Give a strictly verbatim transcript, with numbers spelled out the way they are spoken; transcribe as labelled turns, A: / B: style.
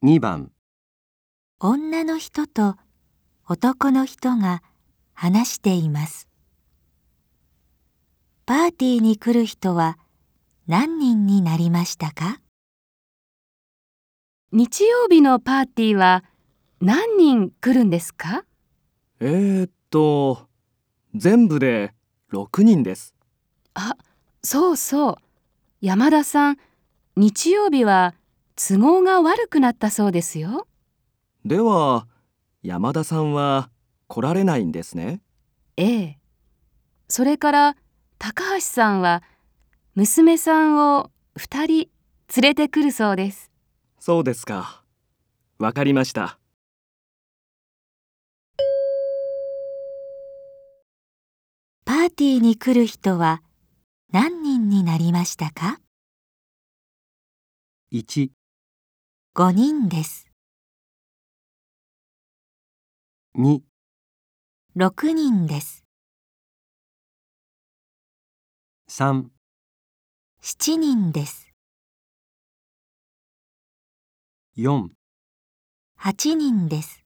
A: にばん、
B: 女の人と男の人が話しています。パーティーに来る人は何人になりましたか？
C: 日曜日のパーティーは何人来るんですか？
A: えーっと、全部でろくにんです。
C: あ、そうそう。山田さん、日曜日は都合が悪くなったそうですよ。
A: では、山田さんは来られないんですね。
C: ええ。それから高橋さんは娘さんをふたり連れてくるそうです。
A: そうですか。わかりました。
B: パーティーに来る人は何人になりましたか？
A: いち、
B: ごにんです。
A: に、
B: ろくにんです。
A: さん、
B: しちにんです。
A: よん、
B: はちにんです。